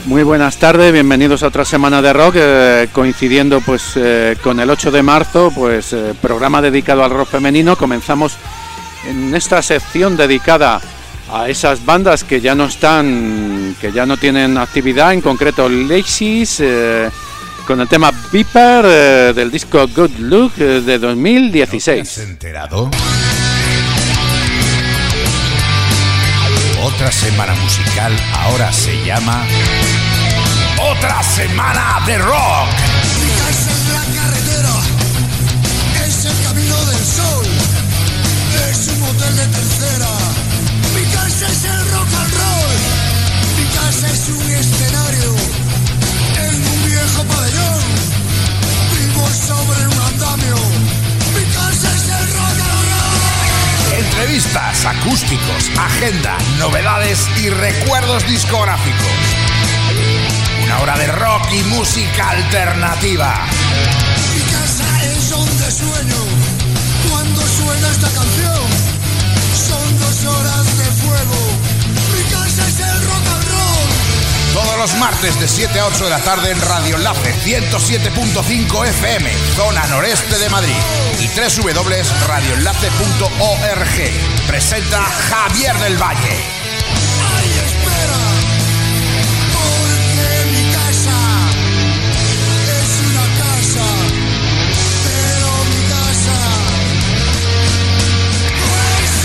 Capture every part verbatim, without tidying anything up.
Muy buenas tardes, bienvenidos a otra semana de rock, eh, coincidiendo pues eh, con el ocho de marzo, pues eh, programa dedicado al rock femenino. Comenzamos en esta sección dedicada a esas bandas que ya no están, que ya no tienen actividad, en concreto Laces, eh, con el tema Viper eh, del disco Good Look eh, de dos mil dieciséis. ¿No te has enterado? Otra semana musical ahora se llama Otra Semana de Rock. Mi casa es la carretera, es el camino del sol, es un hotel de tercera. Mi casa es el rock and roll, mi casa es un escenario en un viejo pabellón, vivo sobre un andamio. Mi casa es el rock and roll. Entrevistas, acústicos, agenda, novedades y recuerdos discográficos. Una hora de rock y música alternativa. Mi casa es donde sueño cuando suena esta canción. Son dos horas de fuego. Mi casa es el rock and roll. Todos los martes de siete a ocho de la tarde en Radio Enlace ciento siete punto cinco F M, zona noreste de Madrid, y doble u doble u doble u punto radio enlace punto org. Presenta Javier del Valle. Ay, espera, porque mi casa es una casa, pero mi casa es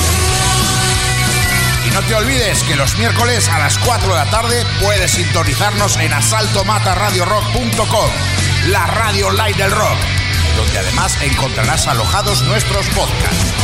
un... Y no te olvides que los miércoles a las cuatro de la tarde puedes sintonizarnos en asalto mata radio rock punto com, la radio online del rock, donde además encontrarás alojados nuestros podcasts.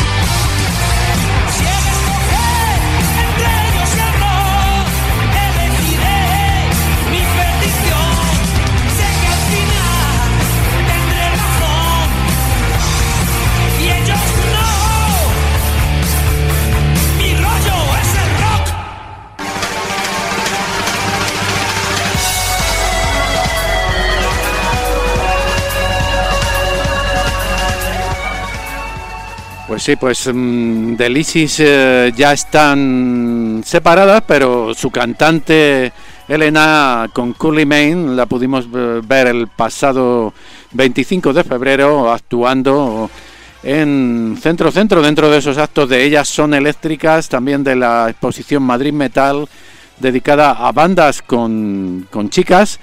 Pues sí, pues um, The Laces eh, ya están separadas, pero su cantante Elena con Curly Main la pudimos ver el pasado veinticinco de febrero actuando en Centro Centro, dentro de esos actos de Ellas Son Eléctricas, también de la exposición Madrid Metal, dedicada a bandas con, con chicas,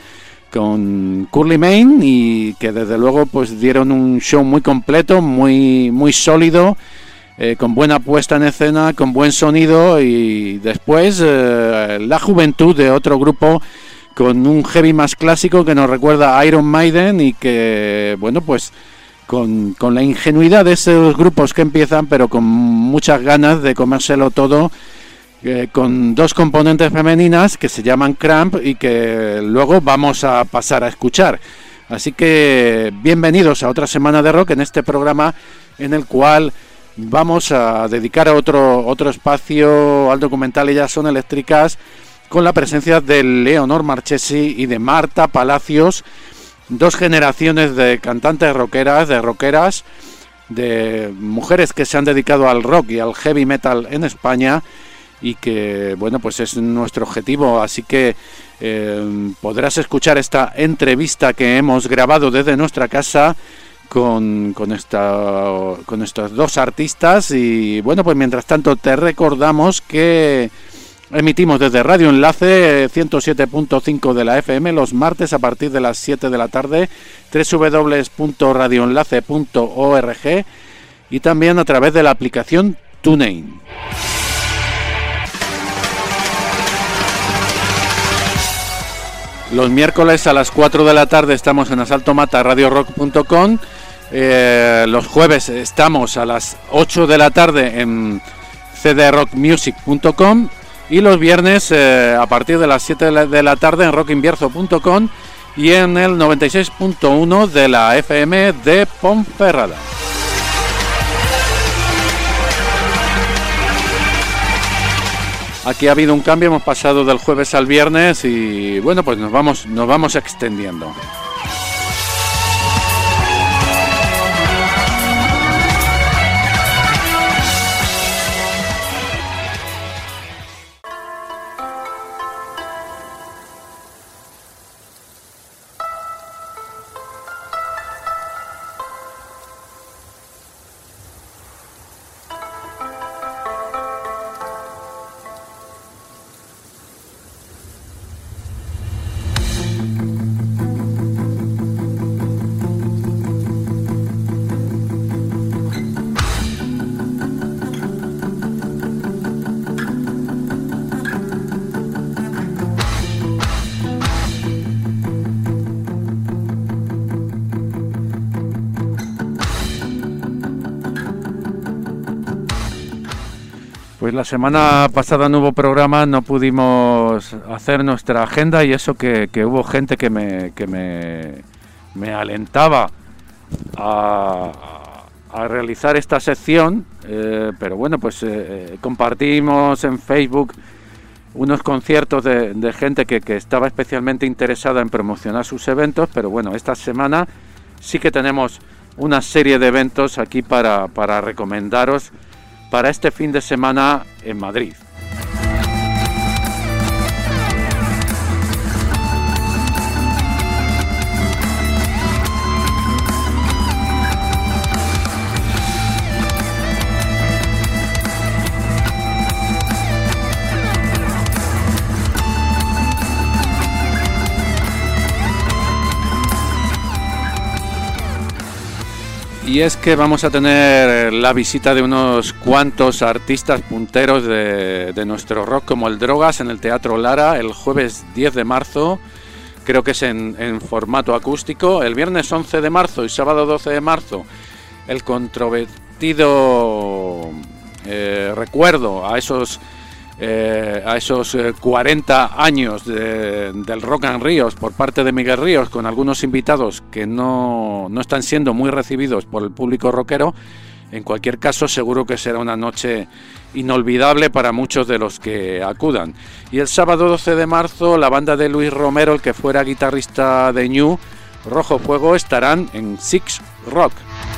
con Curly Main, y que desde luego pues dieron un show muy completo, muy muy sólido, eh, con buena puesta en escena, con buen sonido, y después eh, la juventud de otro grupo con un heavy más clásico que nos recuerda a Iron Maiden, y que bueno pues con, con la ingenuidad de esos grupos que empiezan pero con muchas ganas de comérselo todo, Eh, con dos componentes femeninas que se llaman Cramp y que luego vamos a pasar a escuchar. Así que bienvenidos a otra semana de rock en este programa en el cual vamos a dedicar otro, otro espacio al documental Ellas Son Eléctricas, con la presencia de Leonor Marchesi y de Marta Palacios, dos generaciones de cantantes rockeras, de rockeras, de mujeres que se han dedicado al rock y al heavy metal en España, y que bueno pues es nuestro objetivo. Así que eh, podrás escuchar esta entrevista que hemos grabado desde nuestra casa con, con, esta, con estos dos artistas. Y bueno, pues mientras tanto te recordamos que emitimos desde Radio Enlace ciento siete punto cinco de la F M los martes a partir de las siete de la tarde, doble u doble u doble u punto radio enlace punto org, y también a través de la aplicación TuneIn. Los miércoles a las cuatro de la tarde estamos en asalto mata radio rock punto com. Eh, los jueves estamos a las ocho de la tarde en c d rock music punto com, y los viernes eh, a partir de las siete de la tarde en rock invierzo punto com y en el noventa y seis punto uno de la F M de Ponferrada. Aquí ha habido un cambio, hemos pasado del jueves al viernes y bueno, pues nos vamos, nos vamos extendiendo. Pues la semana pasada no hubo programa, no pudimos hacer nuestra agenda y eso que, que hubo gente que me, que me, me alentaba a, a realizar esta sección, eh, pero bueno, pues eh, compartimos en Facebook unos conciertos de, de gente que, que estaba especialmente interesada en promocionar sus eventos, pero bueno, esta semana sí que tenemos una serie de eventos aquí para, para recomendaros para este fin de semana en Madrid. Y es que vamos a tener la visita de unos cuantos artistas punteros de, de nuestro rock, como el Drogas, en el Teatro Lara el jueves diez de marzo, creo que es en, en formato acústico. El viernes once de marzo y sábado doce de marzo, el controvertido eh, recuerdo a esos eh, a esos eh, cuarenta años de, del Rock and Ríos por parte de Miguel Ríos, con algunos invitados que no, no están siendo muy recibidos por el público rockero. En cualquier caso, seguro que será una noche inolvidable para muchos de los que acudan. Y el sábado doce de marzo, la banda de Luis Romero, el que fuera guitarrista de Ñu, Rojo Fuego, estarán en Six Rock.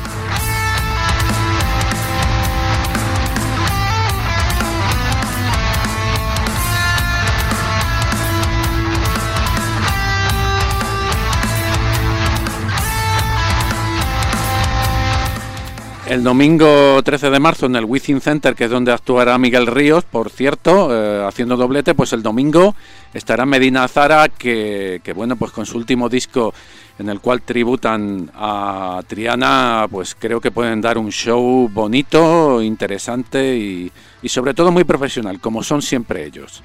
El domingo trece de marzo en el Wizzing Center, que es donde actuará Miguel Ríos, por cierto, eh, haciendo doblete, pues el domingo estará Medina Azara, que, que bueno, pues con su último disco en el cual tributan a Triana, pues creo que pueden dar un show bonito, interesante y, y sobre todo muy profesional, como son siempre ellos.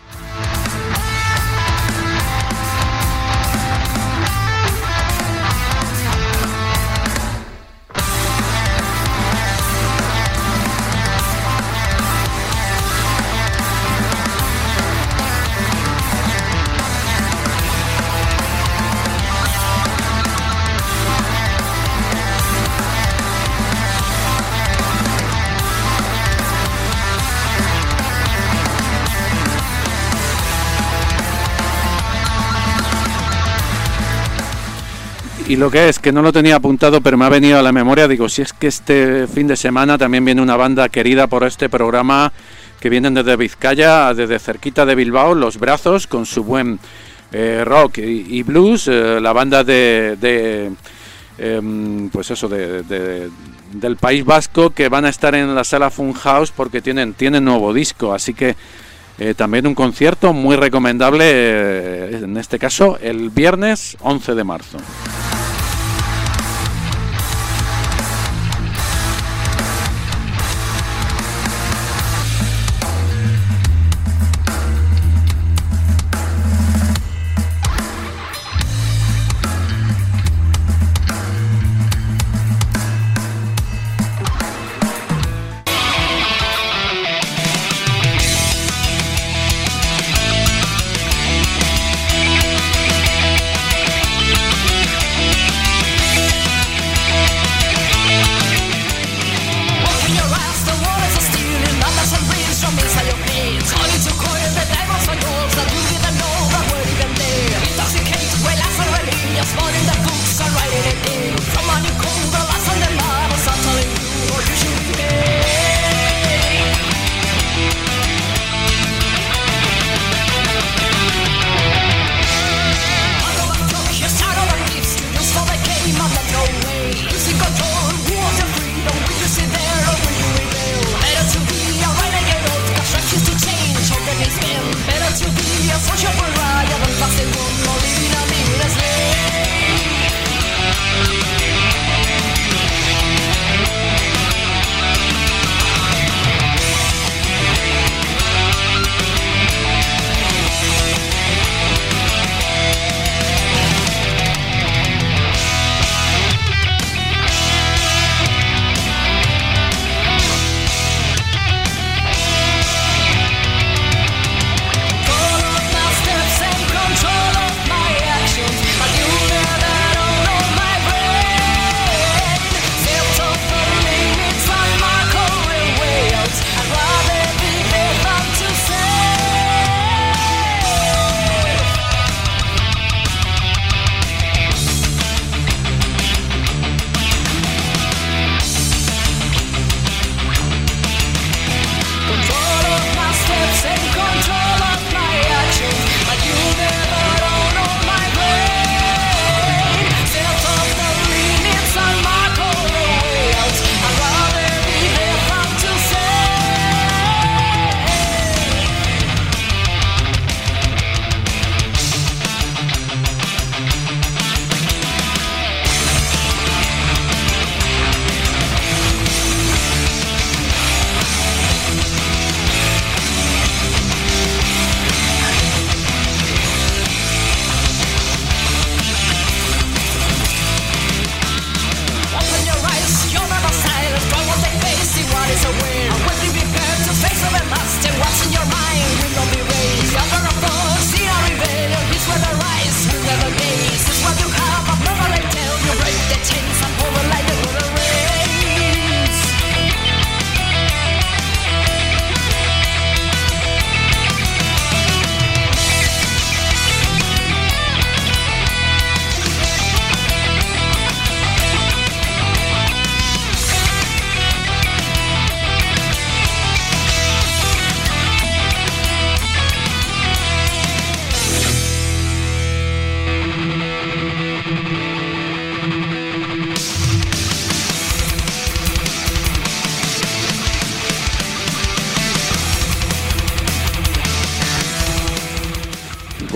Y lo que es, que no lo tenía apuntado, pero me ha venido a la memoria, digo, si es que este fin de semana también viene una banda querida por este programa, que vienen desde Vizcaya, desde cerquita de Bilbao, Los Brazos, con su buen eh, rock y, y blues, eh, la banda de, de eh, pues eso, de, de, del País Vasco, que van a estar en la sala Funhouse porque tienen, tienen nuevo disco, así que eh, también un concierto muy recomendable, eh, en este caso el viernes once de marzo.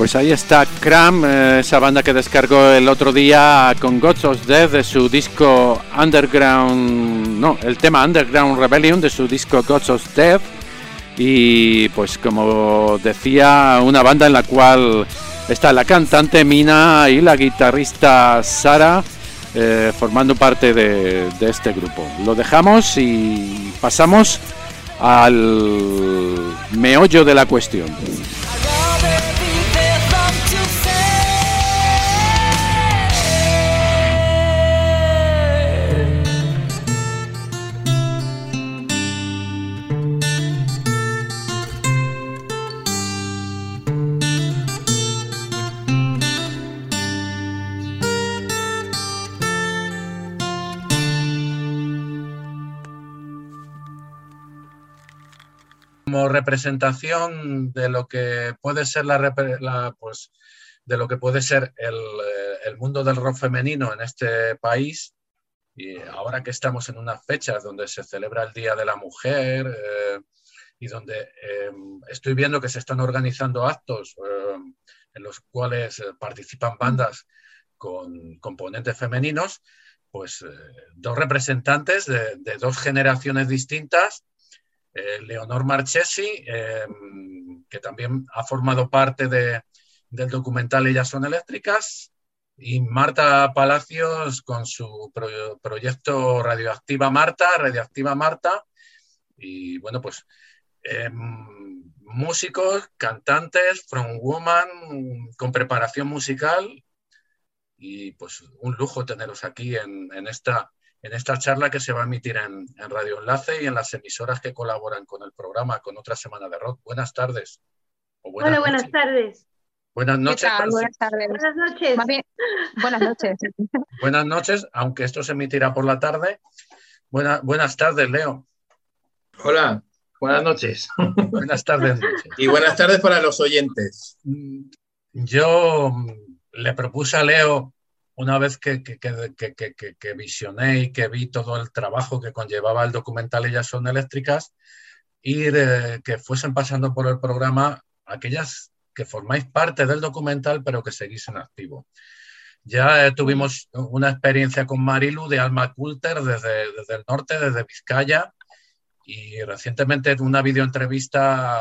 Pues ahí está Cram, eh, esa banda que descargó el otro día con Gods of Death de su disco Underground, no, el tema Underground Rebellion de su disco Gods of Death. Y pues como decía, una banda en la cual está la cantante Mina y la guitarrista Sara eh, formando parte de, de este grupo. Lo dejamos y pasamos al meollo de la cuestión. Como representación de lo que puede ser la, la pues de lo que puede ser el, el mundo del rock femenino en este país, y ahora que estamos en unas fechas donde se celebra el Día de la Mujer eh, y donde eh, estoy viendo que se están organizando actos eh, en los cuales participan bandas con componentes femeninos, pues eh, dos representantes de, de dos generaciones distintas. Eh, Leonor Marchesi, eh, que también ha formado parte de, del documental Ellas son eléctricas, y Marta Palacios con su pro, proyecto Radioactiva Marta, Radioactiva Marta, y bueno, pues eh, músicos, cantantes, frontwoman, con preparación musical, y pues un lujo teneros aquí en, en esta... en esta charla que se va a emitir en, en Radio Enlace y en las emisoras que colaboran con el programa, con Otra Semana de Rock. Buenas tardes. O buenas Hola, buenas noches. tardes. Buenas noches. ¿Qué tal? Buenas tardes. Buenas noches. Más bien, buenas noches. Buenas noches, aunque esto se emitirá por la tarde. Buena, buenas tardes, Leo. Hola, buenas noches. Buenas tardes. Y buenas tardes para los oyentes. Yo le propuse a Leo, una vez que, que, que, que, que, que visioné y que vi todo el trabajo que conllevaba el documental Ellas son eléctricas, ir eh, que fuesen pasando por el programa aquellas que formáis parte del documental pero que seguís en activo. Ya eh, tuvimos una experiencia con Marilu de Alma Coulter desde, desde el norte, desde Vizcaya, y recientemente en una videoentrevista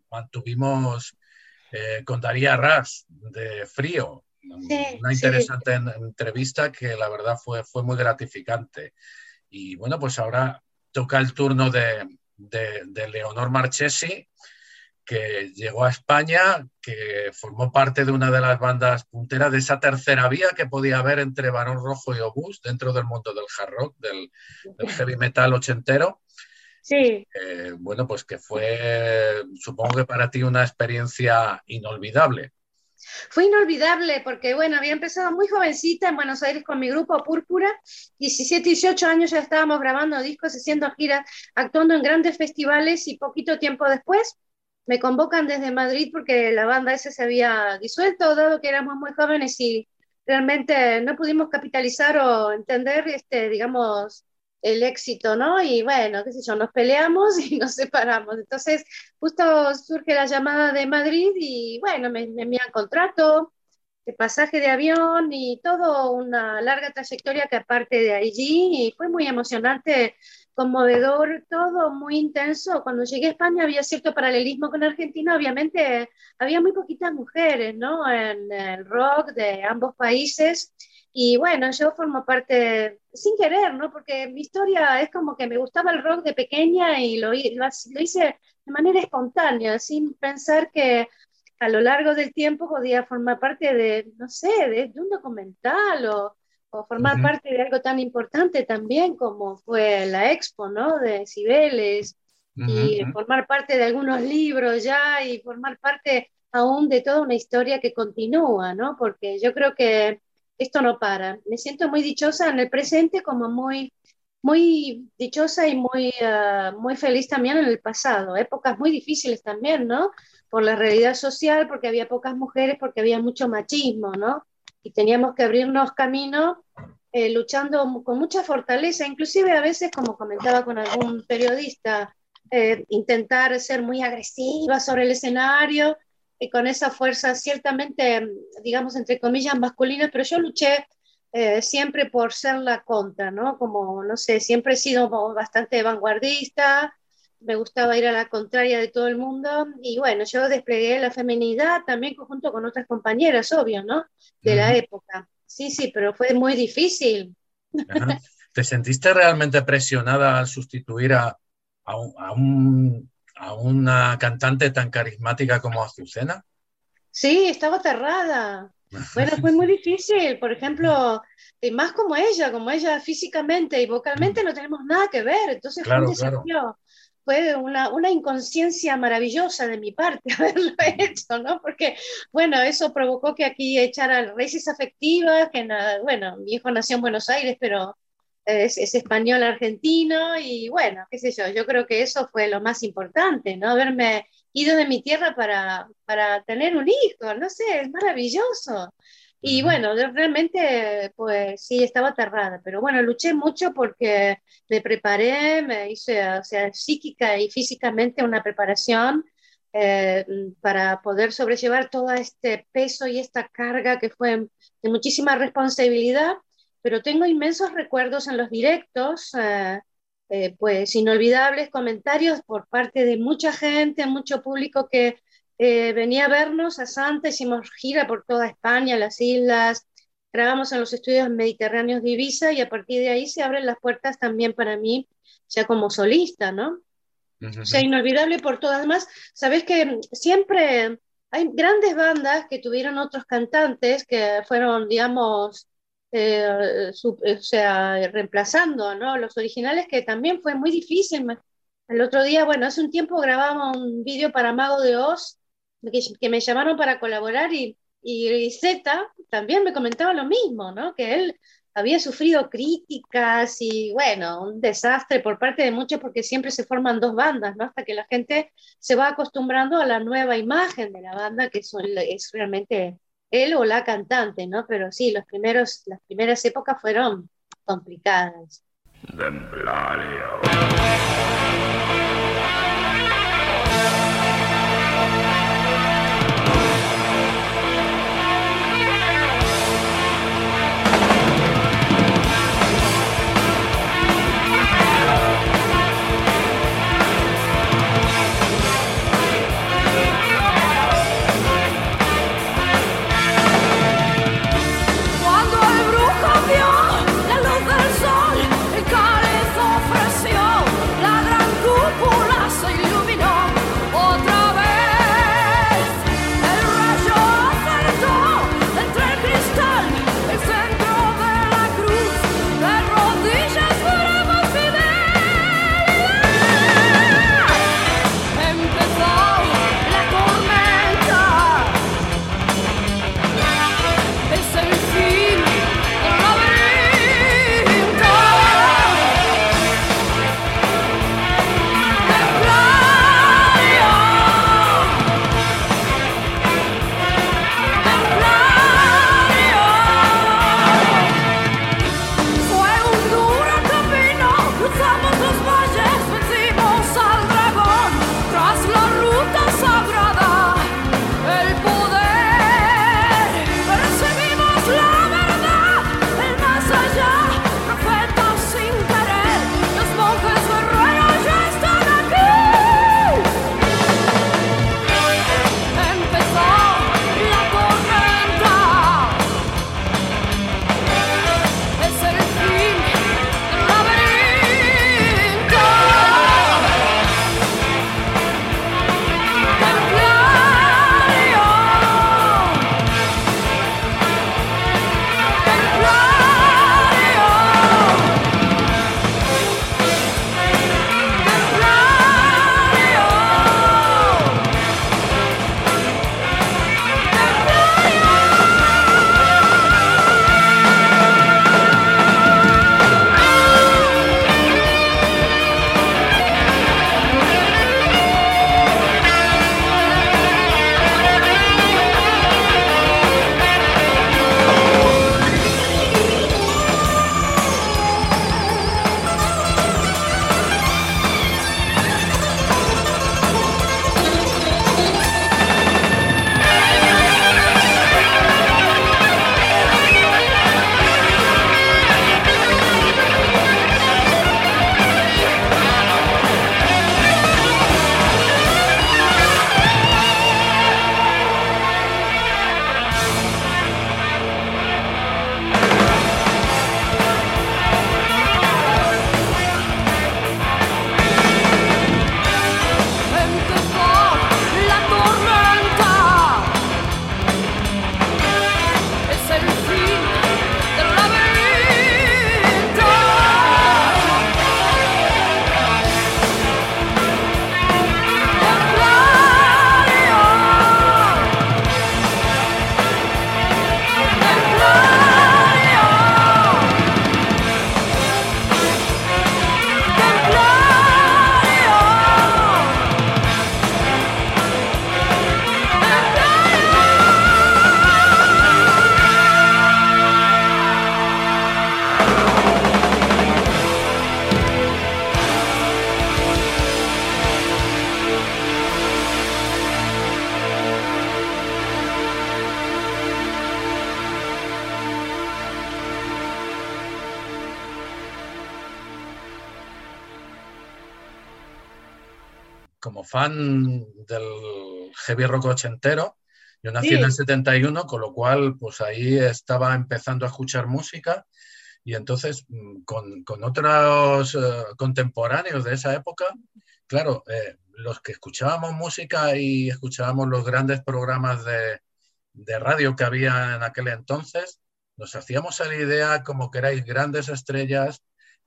mantuvimos eh, con Daría Ras de Frío. Sí, una interesante sí. entrevista que la verdad fue, fue muy gratificante. Y bueno, pues ahora toca el turno de, de, de Leonor Marchesi, que llegó a España, que formó parte de una de las bandas punteras de esa tercera vía que podía haber entre Barón Rojo y Obús dentro del mundo del hard rock, del, del heavy metal ochentero. Sí. Eh, bueno, pues que fue, supongo que para ti, una experiencia inolvidable. Fue inolvidable porque, bueno, había empezado muy jovencita en Buenos Aires con mi grupo Púrpura, diecisiete, dieciocho años ya estábamos grabando discos, haciendo giras, actuando en grandes festivales, y poquito tiempo después me convocan desde Madrid porque la banda esa se había disuelto, dado que éramos muy jóvenes y realmente no pudimos capitalizar o entender, este, digamos, el éxito, ¿no? Y bueno, qué sé yo, nos peleamos y nos separamos. Entonces, justo surge la llamada de Madrid y bueno, me, me envían contrato, de pasaje de avión y todo, una larga trayectoria que aparte de allí, y fue muy emocionante, conmovedor, todo muy intenso. Cuando llegué a España había cierto paralelismo con Argentina, obviamente había muy poquitas mujeres, ¿no? En el rock de ambos países. Y bueno, yo formo parte, sin querer, ¿no? Porque mi historia es como que me gustaba el rock de pequeña y lo, lo, lo hice de manera espontánea, sin pensar que a lo largo del tiempo podía formar parte de, no sé, de, de un documental o, o formar uh-huh. parte de algo tan importante también como fue la Expo, ¿no? De Cibeles, uh-huh. y formar parte de algunos libros ya y formar parte aún de toda una historia que continúa, ¿no? Porque yo creo que esto no para. Me siento muy dichosa en el presente, como muy, muy dichosa y muy, uh, muy feliz también en el pasado. Épocas muy difíciles también, ¿no? Por la realidad social, porque había pocas mujeres, porque había mucho machismo, ¿no? Y teníamos que abrirnos camino eh, luchando con mucha fortaleza, inclusive a veces, como comentaba con algún periodista, eh, intentar ser muy agresiva sobre el escenario. y con esa fuerza ciertamente, digamos, entre comillas, masculina, pero yo luché eh, siempre por ser la contra, ¿no? Como, no sé, siempre he sido bastante vanguardista, me gustaba ir a la contraria de todo el mundo, y bueno, yo desplegué la feminidad también junto con otras compañeras, obvio, ¿no? De uh-huh. la época. Sí, sí, pero fue muy difícil. Uh-huh. ¿Te sentiste realmente presionada al sustituir a, a, un, a, un, a una cantante tan carismática como Azucena? Sí, estaba aterrada. Bueno, fue muy difícil, por ejemplo, y más como ella, como ella físicamente y vocalmente no tenemos nada que ver, entonces claro, fue un desafío. Claro. Fue una, una inconsciencia maravillosa de mi parte haberlo hecho, ¿no? Porque, bueno, eso provocó que aquí echara raíces afectivas, que, nada, bueno, mi hijo nació en Buenos Aires, pero es, es español argentino, y bueno, qué sé yo, yo creo que eso fue lo más importante, ¿no? Haberme ido de mi tierra para, para tener un hijo, no sé, es maravilloso. Y bueno, realmente, pues sí, estaba aterrada, pero bueno, luché mucho porque me preparé, me hice, o sea, psíquica y físicamente una preparación eh, para poder sobrellevar todo este peso y esta carga que fue de muchísima responsabilidad, pero tengo inmensos recuerdos en los directos, eh, eh, pues inolvidables comentarios por parte de mucha gente, mucho público que Eh, venía a vernos a Santa, hicimos gira por toda España, las islas, grabamos en los estudios mediterráneos de Ibiza, y a partir de ahí se abren las puertas también para mí, ya como solista, ¿no? Uh-huh. O sea, inolvidable por todas. Además, sabes que siempre hay grandes bandas que tuvieron otros cantantes que fueron, digamos, eh, su, o sea, reemplazando, ¿no? Los originales, que también fue muy difícil. El otro día, bueno, hace un tiempo grabamos un vídeo para Mago de Oz, que, que me llamaron para colaborar, y, y, y Zeta también me comentaba lo mismo, ¿no? Que él había sufrido críticas y, bueno, un desastre por parte de muchos, porque siempre se forman dos bandas, ¿no? Hasta que la gente se va acostumbrando a la nueva imagen de la banda, que es, es realmente él o la cantante, ¿no? Pero sí, los primeros, las primeras épocas fueron complicadas. Templario. La luz del sol, el cáliz ofreció la gran como fan del heavy rock ochentero. Yo nací Sí. en el setenta y uno, con lo cual pues ahí estaba empezando a escuchar música y entonces con, con otros eh, contemporáneos de esa época, claro, eh, los que escuchábamos música y escuchábamos los grandes programas de, de radio que había en aquel entonces, nos hacíamos a la idea como que erais grandes estrellas,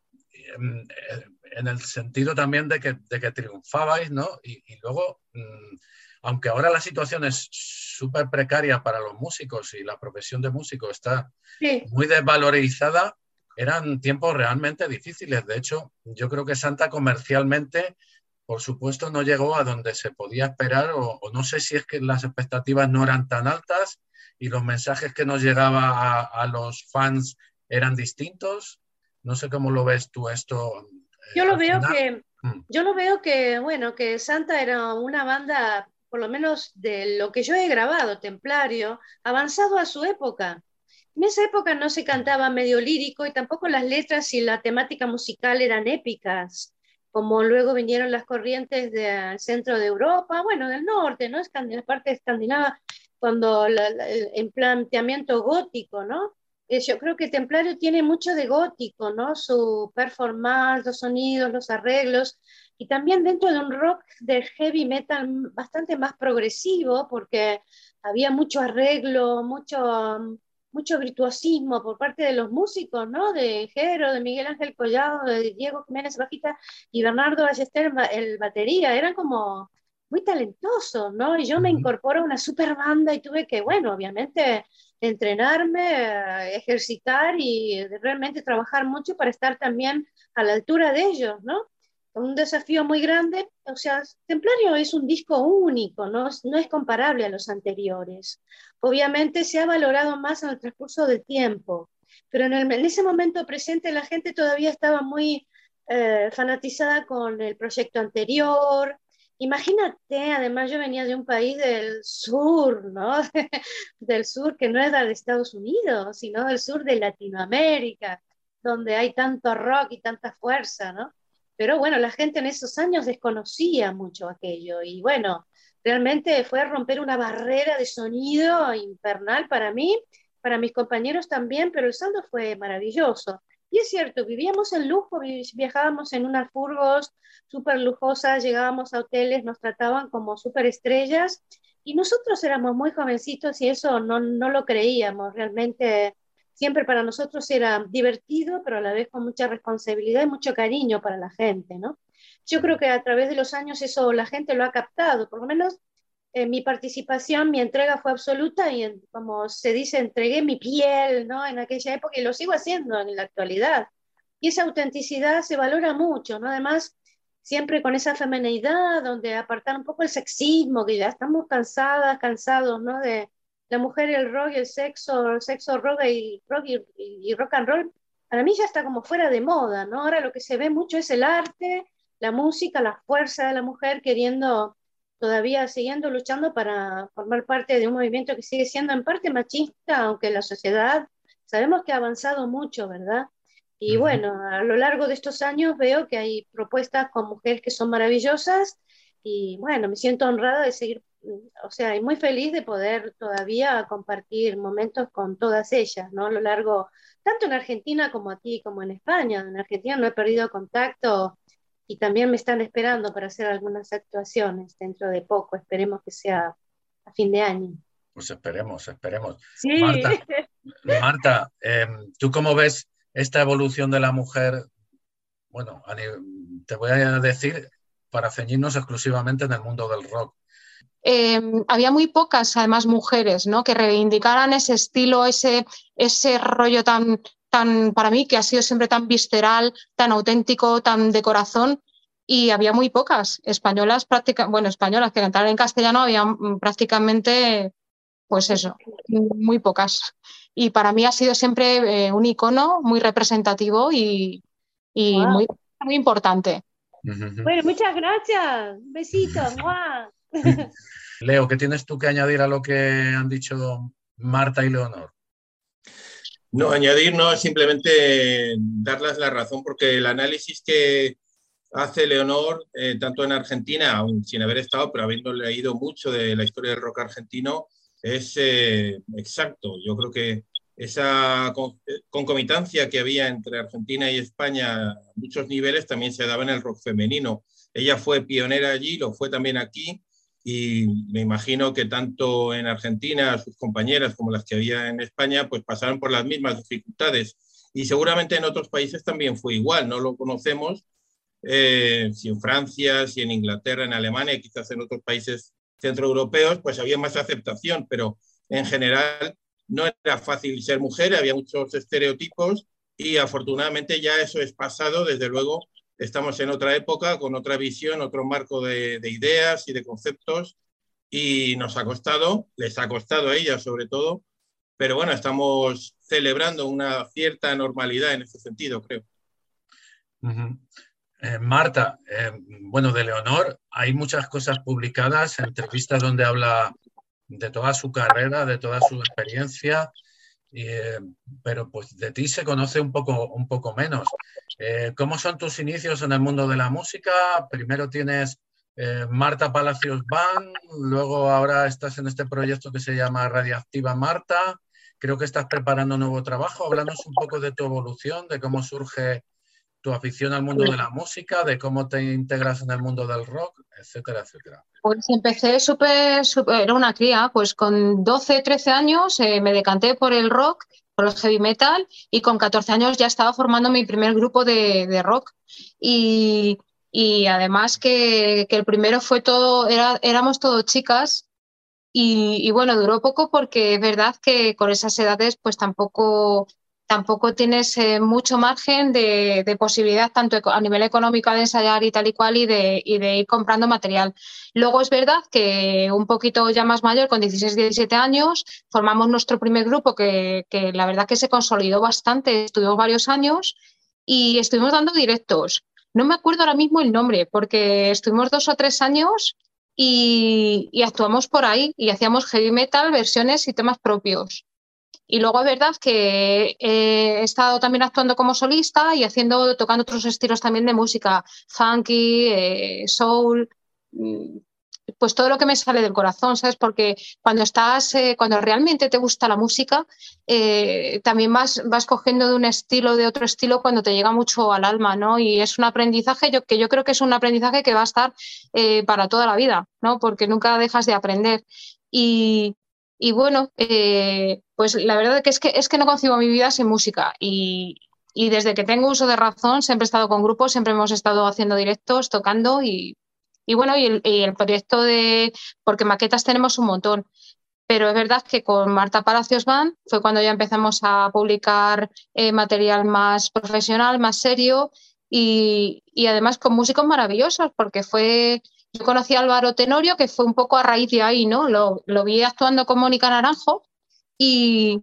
en, en el sentido también de que, de que triunfabais, ¿no? Y, y luego, mmm, aunque ahora la situación es súper precaria para los músicos y la profesión de músico está Sí. muy desvalorizada, eran tiempos realmente difíciles. De hecho, yo creo que Santa comercialmente, por supuesto, no llegó a donde se podía esperar, o, o no sé si es que las expectativas no eran tan altas y los mensajes que nos llegaban a, a los fans eran distintos. No sé cómo lo ves tú esto. Yo Eh, lo al veo final, que, mm. yo lo veo que, bueno, que Santa era una banda, por lo menos de lo que yo he grabado, Templario, avanzado a su época. En esa época no se cantaba medio lírico y tampoco las letras y la temática musical eran épicas, como luego vinieron las corrientes del centro de Europa, bueno, del norte, ¿no? La parte escandinava, cuando la, la, el, el planteamiento gótico, ¿no? Eh, yo creo que Templario tiene mucho de gótico, ¿no? Su performance, los sonidos, los arreglos, y también dentro de un rock de heavy metal bastante más progresivo, porque había mucho arreglo, mucho... mucho virtuosismo por parte de los músicos, ¿no? De Jero, de Miguel Ángel Collado, de Diego Jiménez Bajita y Bernardo Ballester, el batería, eran como muy talentosos, ¿no? Y yo me incorporo a una super banda y tuve que, bueno, obviamente entrenarme, ejercitar y realmente trabajar mucho para estar también a la altura de ellos, ¿no? Un desafío muy grande. O sea, Templario es un disco único, ¿no? No es comparable a los anteriores. Obviamente se ha valorado más en el transcurso del tiempo, pero en, el, en ese momento presente la gente todavía estaba muy eh, fanatizada con el proyecto anterior. Imagínate, además yo venía de un país del sur, ¿no? Del sur que no era de Estados Unidos, sino del sur de Latinoamérica, donde hay tanto rock y tanta fuerza, ¿no? Pero bueno, la gente en esos años desconocía mucho aquello y bueno, realmente fue romper una barrera de sonido infernal para mí, para mis compañeros también, pero el saldo fue maravilloso. Y es cierto, vivíamos en lujo, viajábamos en unas furgos súper lujosas, llegábamos a hoteles, nos trataban como súper estrellas y nosotros éramos muy jovencitos y eso no, no lo creíamos. Realmente siempre para nosotros era divertido, pero a la vez con mucha responsabilidad y mucho cariño para la gente, ¿no? Yo creo que a través de los años eso la gente lo ha captado, por lo menos eh, mi participación, mi entrega fue absoluta y en, como se dice, entregué mi piel, ¿no? En aquella época y lo sigo haciendo en la actualidad. Y esa autenticidad se valora mucho, ¿no? Además, siempre con esa feminidad, donde apartar un poco el sexismo, que ya estamos cansadas, cansados, ¿no? De la mujer y el rock y el sexo, el sexo rock y rock y, y, y rock and roll, para mí ya está como fuera de moda, ¿no? Ahora lo que se ve mucho es el arte, la música, la fuerza de la mujer queriendo, todavía siguiendo luchando para formar parte de un movimiento que sigue siendo en parte machista, aunque la sociedad sabemos que ha avanzado mucho, ¿verdad? Y uh-huh. Bueno, a lo largo de estos años veo que hay propuestas con mujeres que son maravillosas y bueno, me siento honrada de seguir, o sea, y muy feliz de poder todavía compartir momentos con todas ellas, ¿no? A lo largo, tanto en Argentina como aquí, como en España. En Argentina no he perdido contacto y también me están esperando para hacer algunas actuaciones dentro de poco, esperemos que sea a fin de año. Pues esperemos, esperemos. Sí. Marta, Marta eh, ¿tú cómo ves esta evolución de la mujer? Bueno, te voy a decir, para ceñirnos exclusivamente en el mundo del rock. Eh, había muy pocas, además, mujeres, ¿no? Que reivindicaran ese estilo, ese, ese rollo tan, tan, para mí, que ha sido siempre tan visceral, tan auténtico, tan de corazón, y había muy pocas españolas, práctica, bueno, españolas que cantaran en castellano, había prácticamente, pues eso, muy pocas. Y para mí ha sido siempre eh, un icono muy representativo y, y wow. muy, muy importante. Uh-huh. Bueno, muchas gracias. Besitos. Wow. Leo, ¿qué tienes tú que añadir a lo que han dicho Marta y Leonor? No, añadir no, simplemente darles la razón, porque el análisis que, hace Leonor, eh, tanto en Argentina, aún sin haber estado, pero habiendo leído mucho de la historia del rock argentino, es eh, exacto. Yo creo que esa con, concomitancia que había entre Argentina y España a muchos niveles también se daba en el rock femenino. Ella fue pionera allí, lo fue también aquí, y me imagino que tanto en Argentina sus compañeras como las que había en España pues pasaron por las mismas dificultades, y seguramente en otros países también fue igual, no lo conocemos, eh, si en Francia, si en Inglaterra, en Alemania y quizás en otros países centroeuropeos pues había más aceptación, pero en general no era fácil ser mujer, había muchos estereotipos, y afortunadamente ya eso es pasado. Desde luego estamos en otra época, con otra visión, otro marco de, de ideas y de conceptos, y nos ha costado, les ha costado a ellas sobre todo, pero bueno, estamos celebrando una cierta normalidad en ese sentido, creo. Uh-huh. Eh, Marta, eh, bueno, de Leonor hay muchas cosas publicadas, entrevistas donde habla de toda su carrera, de toda su experiencia, eh, pero pues de ti se conoce un poco, un poco menos. Eh, ¿Cómo son tus inicios en el mundo de la música? Primero tienes eh, Marta Palacios Band, luego ahora estás en este proyecto que se llama Radiactiva Marta. Creo que estás preparando un nuevo trabajo. Háblanos un poco de tu evolución, de cómo surge tu afición al mundo de la música, de cómo te integras en el mundo del rock, etcétera, etcétera. Pues empecé súper, súper, era una cría, pues con doce, trece años eh, me decanté por el rock, por el heavy metal, y con catorce años ya estaba formando mi primer grupo de, de rock. Y, y además que, que el primero fue todo, era, éramos todo chicas, y, y bueno, duró poco porque es verdad que con esas edades pues tampoco... tampoco tienes eh, mucho margen de, de posibilidad, tanto a nivel económico de ensayar y tal y cual, y de, y de ir comprando material. Luego es verdad que un poquito ya más mayor, con dieciséis, diecisiete años, formamos nuestro primer grupo que, que la verdad que se consolidó bastante, estuvimos varios años y estuvimos dando directos. No me acuerdo ahora mismo el nombre, porque estuvimos dos o tres años y, y actuamos por ahí y hacíamos heavy metal, versiones y temas propios. Y luego es verdad que he estado también actuando como solista y haciendo, tocando otros estilos también de música, funky, eh, soul, pues todo lo que me sale del corazón, ¿sabes? Porque cuando estás, eh, cuando realmente te gusta la música, eh, también vas, vas cogiendo de un estilo, de otro estilo, cuando te llega mucho al alma, ¿no? Y es un aprendizaje yo, que yo creo que es un aprendizaje que va a estar eh, para toda la vida, ¿no? Porque nunca dejas de aprender. Y Y bueno, eh, pues la verdad es que, es que no concibo mi vida sin música, y, y desde que tengo uso de razón siempre he estado con grupos, siempre hemos estado haciendo directos, tocando y, y bueno, y el, y el proyecto de, porque maquetas tenemos un montón, pero es verdad que con Marta Palacios Band fue cuando ya empezamos a publicar eh, material más profesional, más serio, y, y además con músicos maravillosos, porque fue... Yo conocí a Álvaro Tenorio, que fue un poco a raíz de ahí, ¿no? Lo, lo vi actuando con Mónica Naranjo y,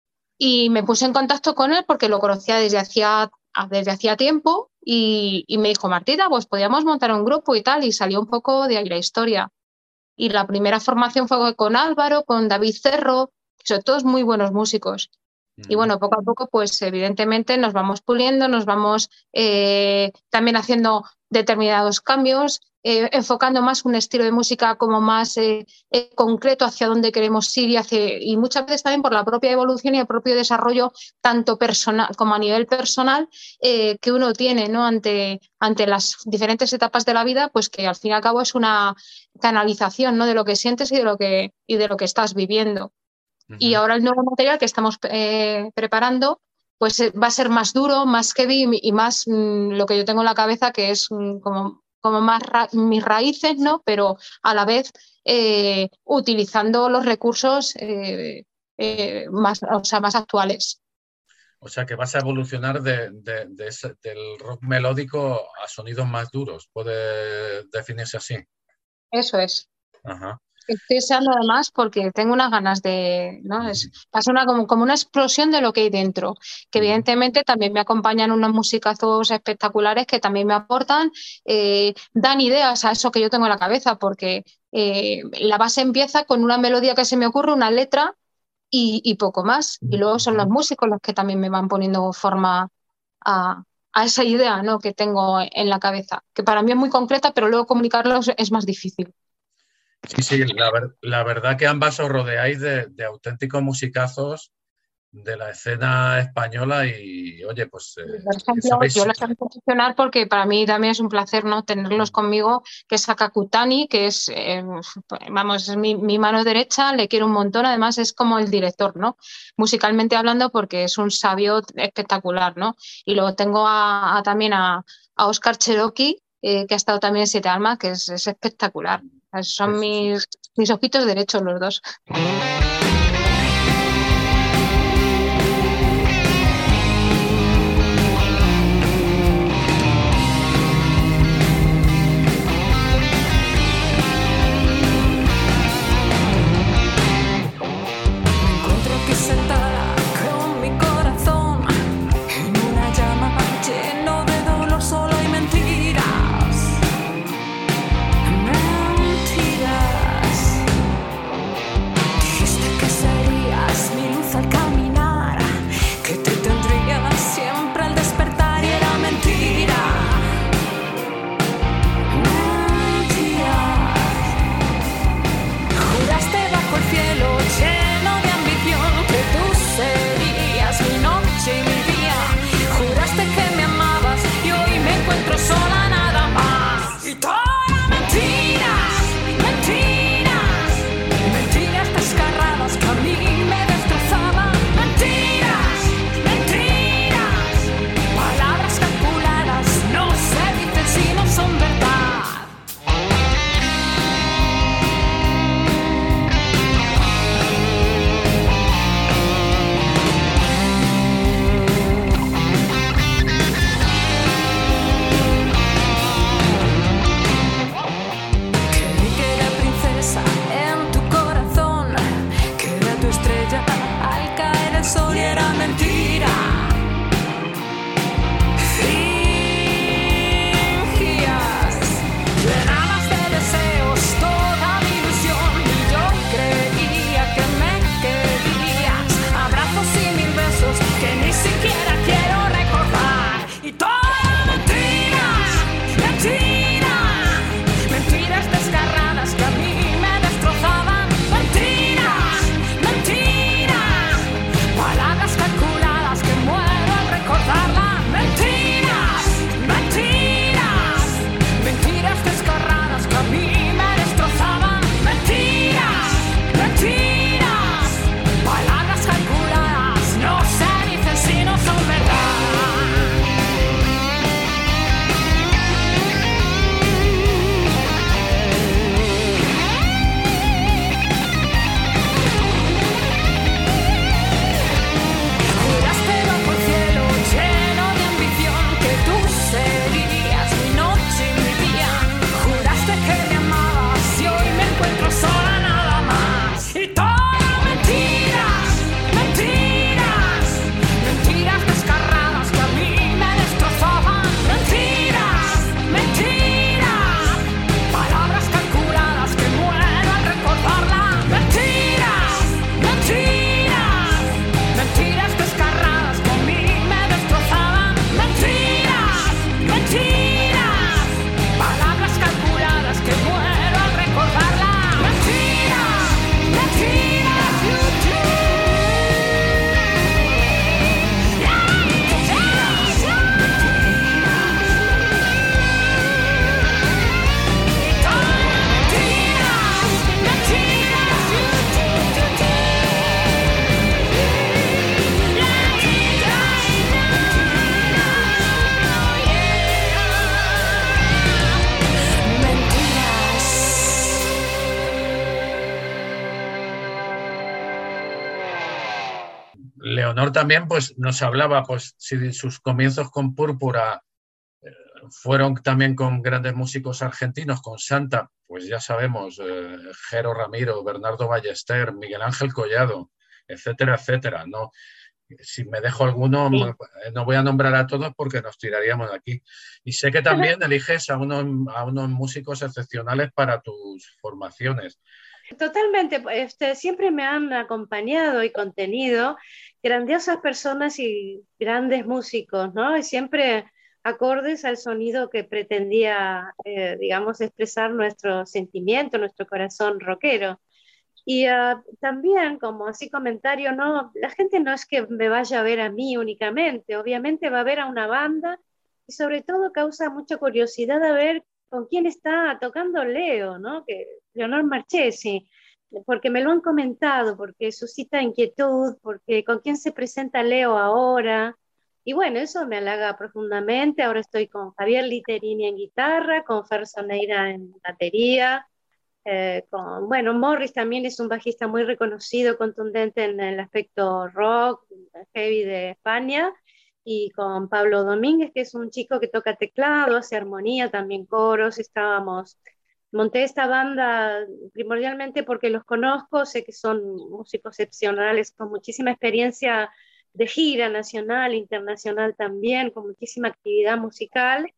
y me puse en contacto con él porque lo conocía desde hacía, desde hacía tiempo y, y me dijo, Martita, pues podíamos montar un grupo y tal, y salió un poco de ahí la historia. Y la primera formación fue con Álvaro, con David Cerro, que son todos muy buenos músicos. Y bueno, poco a poco, pues evidentemente nos vamos puliendo, nos vamos eh, también haciendo determinados cambios, eh, enfocando más un estilo de música como más eh, eh, concreto hacia dónde queremos ir, y, hacia, y muchas veces también por la propia evolución y el propio desarrollo, tanto personal como a nivel personal, eh, que uno tiene, ¿no? ante, ante las diferentes etapas de la vida, pues que al fin y al cabo es una canalización, ¿no? De lo que sientes y de lo que, y de lo que estás viviendo. Y ahora el nuevo material que estamos eh, preparando pues eh, va a ser más duro, más heavy y más mmm, lo que yo tengo en la cabeza, que es mmm, como, como más ra mis raíces, ¿no? Pero a la vez eh, utilizando los recursos eh, eh, más, o sea, más actuales. O sea que vas a evolucionar de, de, de ese, del rock melódico a sonidos más duros, puede definirse así. Eso es. Ajá. Estoy deseando además porque tengo unas ganas de, ¿no? Es, pasa una, como, como una explosión de lo que hay dentro, que evidentemente también me acompañan unos musicazos espectaculares que también me aportan, eh, dan ideas a eso que yo tengo en la cabeza, porque eh, la base empieza con una melodía que se me ocurre, una letra y, y poco más, y luego son los músicos los que también me van poniendo forma a, a esa idea, ¿no?, que tengo en la cabeza, que para mí es muy concreta, pero luego comunicarlo es más difícil. Sí, sí, la, ver, la verdad que ambas os rodeáis de, de auténticos musicazos de la escena española y, oye, pues... Eh, Por ejemplo, ¿sabéis? yo las tengo que mencionar porque para mí también es un placer, ¿no?, tenerlos conmigo, que es Aka Kutani, que es, eh, vamos, es mi, mi mano derecha, le quiero un montón, además es como el director, ¿no?, musicalmente hablando, porque es un sabio espectacular, ¿no? Y luego tengo a, a también a, a Oscar Cherokee, eh, que ha estado también en Siete Almas, que es, es espectacular. Son Sí, sí, sí. mis, mis ojitos derechos los dos. Leonor también pues, nos hablaba, pues, si sus comienzos con Púrpura eh, fueron también con grandes músicos argentinos, con Santa, pues ya sabemos, eh, Jero Ramiro, Bernardo Ballester, Miguel Ángel Collado, etcétera, etcétera. No, si me dejo alguno, sí. No voy a nombrar a todos porque nos tiraríamos de aquí. Y sé que también eliges a unos, a unos músicos excepcionales para tus formaciones. Totalmente, este, siempre me han acompañado y contenido grandiosas personas y grandes músicos, ¿no? Y siempre acordes al sonido que pretendía, eh, digamos, expresar nuestro sentimiento, nuestro corazón rockero. Y uh, también, como así comentario, ¿no? La gente no es que me vaya a ver a mí únicamente, obviamente va a ver a una banda y sobre todo causa mucha curiosidad a ver con quién está tocando Leo, ¿no? Que Leonor Marchesi, porque me lo han comentado, porque suscita inquietud, porque con quién se presenta Leo ahora. Y bueno, eso me halaga profundamente. Ahora estoy con Javier Literini en guitarra, con Fer Soneira en batería. Eh, con, bueno, Morris también es un bajista muy reconocido, contundente en el aspecto rock, heavy de España, y con Pablo Domínguez, que es un chico que toca teclado, hace armonía, también coros. Estábamos, monté esta banda primordialmente porque los conozco, sé que son músicos excepcionales, con muchísima experiencia de gira nacional, internacional también, con muchísima actividad musical.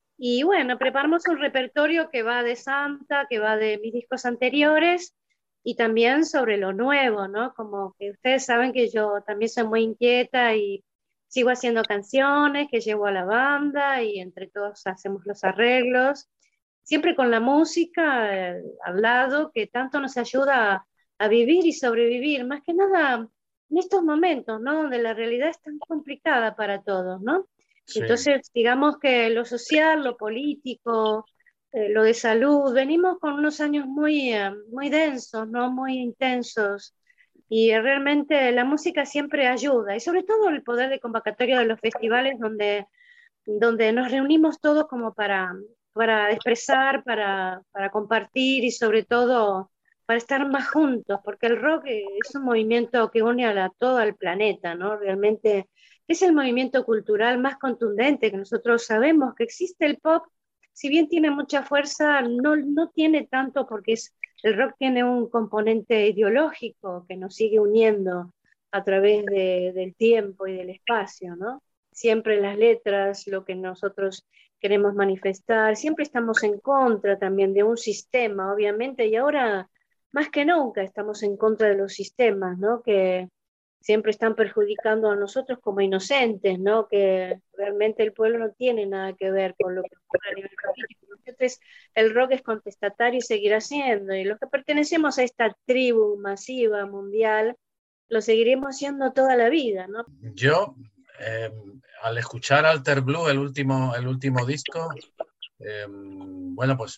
Y bueno, preparamos un repertorio que va de Santa, que va de mis discos anteriores y también sobre lo nuevo, ¿no? Como que ustedes saben que yo también soy muy inquieta y sigo haciendo canciones que llevo a la banda y entre todos hacemos los arreglos, siempre con la música eh, al lado, que tanto nos ayuda a, a vivir y sobrevivir, más que nada en estos momentos, ¿no? Donde la realidad es tan complicada para todos, ¿no? Sí. Entonces, digamos que lo social, lo político, eh, lo de salud, venimos con unos años muy, eh, muy densos, ¿no? Muy intensos, y realmente la música siempre ayuda, y sobre todo el poder de convocatoria de los festivales donde, donde nos reunimos todos como para, para expresar, para, para compartir y sobre todo para estar más juntos, porque el rock es un movimiento que une a la, todo el planeta, ¿no? Realmente es el movimiento cultural más contundente que nosotros sabemos que existe. El pop, si bien tiene mucha fuerza, no, no tiene tanto porque es, el rock tiene un componente ideológico que nos sigue uniendo a través de, del tiempo y del espacio, ¿no? Siempre las letras, lo que nosotros queremos manifestar, siempre estamos en contra también de un sistema, obviamente, y ahora más que nunca estamos en contra de los sistemas, ¿no? Que siempre están perjudicando a nosotros como inocentes, ¿no? Que realmente el pueblo no tiene nada que ver con lo que ocurre a nivel político. Entonces, el rock es contestatario y seguirá siendo, y los que pertenecemos a esta tribu masiva mundial, lo seguiremos siendo toda la vida, ¿no? Yo, eh, al escuchar Alter Blue, el último, el último disco, eh, bueno, pues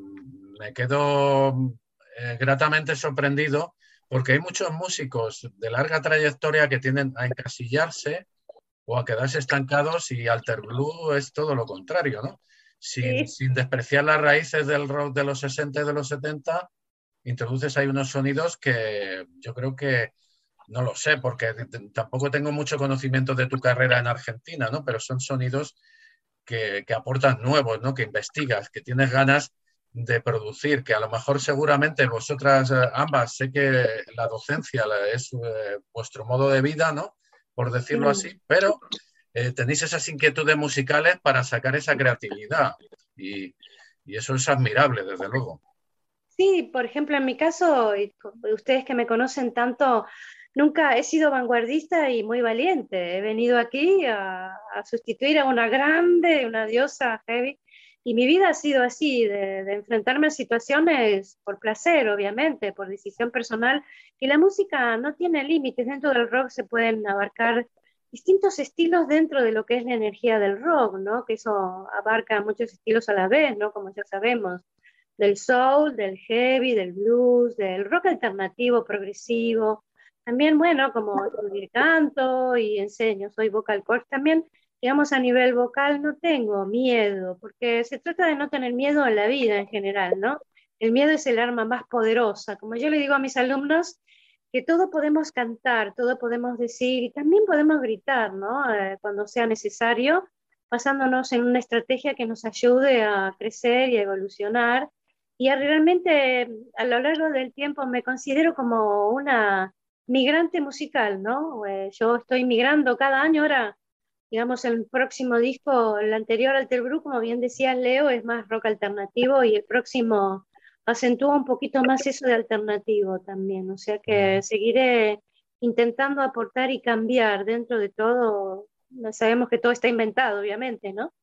me quedo eh, gratamente sorprendido porque hay muchos músicos de larga trayectoria que tienden a encasillarse o a quedarse estancados, y Alter Blue es todo lo contrario, ¿no? Sin, Sí. sin despreciar las raíces del rock de los sesenta y de los setenta, introduces ahí unos sonidos que yo creo que, no lo sé, porque tampoco tengo mucho conocimiento de tu carrera en Argentina, ¿no? Pero son sonidos que, que aportan nuevos, ¿no? Que investigas, que tienes ganas de producir, que a lo mejor seguramente vosotras eh, ambas, sé que la docencia es eh, vuestro modo de vida, ¿no? Por decirlo Sí. así, pero eh, tenéis esas inquietudes musicales para sacar esa creatividad, y, y eso es admirable, desde luego. Sí, por ejemplo, en mi caso, y co- ustedes que me conocen tanto, nunca he sido vanguardista y muy valiente. He venido aquí a, a sustituir a una grande, una diosa heavy, y mi vida ha sido así, de, de enfrentarme a situaciones por placer, obviamente, por decisión personal. Y la música no tiene límites. Dentro del rock se pueden abarcar distintos estilos dentro de lo que es la energía del rock, ¿no? Que eso abarca muchos estilos a la vez, ¿no? Como ya sabemos, del soul, del heavy, del blues, del rock alternativo, progresivo. También, bueno, como estudié canto y enseño, soy vocal coach también, digamos, a nivel vocal no tengo miedo, porque se trata de no tener miedo en la vida en general, ¿no? El miedo es el arma más poderosa. Como yo le digo a mis alumnos, que todo podemos cantar, todo podemos decir y también podemos gritar, ¿no? Eh, cuando sea necesario, basándonos en una estrategia que nos ayude a crecer y a evolucionar, y realmente a lo largo del tiempo me considero como una migrante musical, ¿no? Eh, yo estoy migrando cada año. Ahora, digamos, el próximo disco, el anterior Alter Blue, como bien decías, Leo, es más rock alternativo, y el próximo acentúa un poquito más eso de alternativo también. O sea que seguiré intentando aportar y cambiar dentro de todo. No sabemos que todo está inventado, obviamente, ¿no?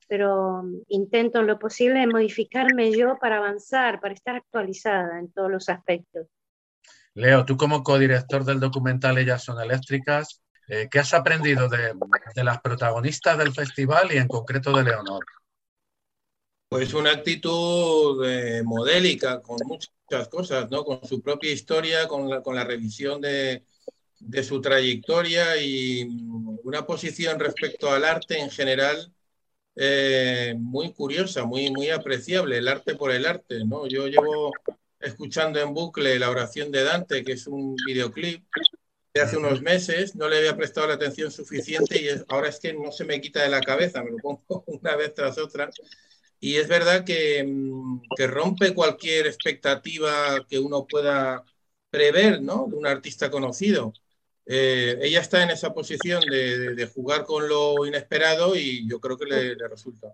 pero intento en lo posible modificarme yo para avanzar, para estar actualizada en todos los aspectos. Leo, tú como codirector del documental Ellas son eléctricas, eh, ¿qué has aprendido de, de las protagonistas del festival y en concreto de Leonor? Pues una actitud eh, modélica con muchas cosas, ¿no? Con su propia historia, con la, con la revisión de, de su trayectoria y una posición respecto al arte en general eh, muy curiosa, muy, muy apreciable, el arte por el arte, ¿no? Yo llevo escuchando en bucle La oración de Dante, que es un videoclip de hace unos meses, no le había prestado la atención suficiente y es, ahora es que no se me quita de la cabeza, me lo pongo una vez tras otra. Y es verdad que, que rompe cualquier expectativa que uno pueda prever, ¿no? De un artista conocido. Eh, ella está en esa posición de, de, de jugar con lo inesperado y yo creo que le, le resulta.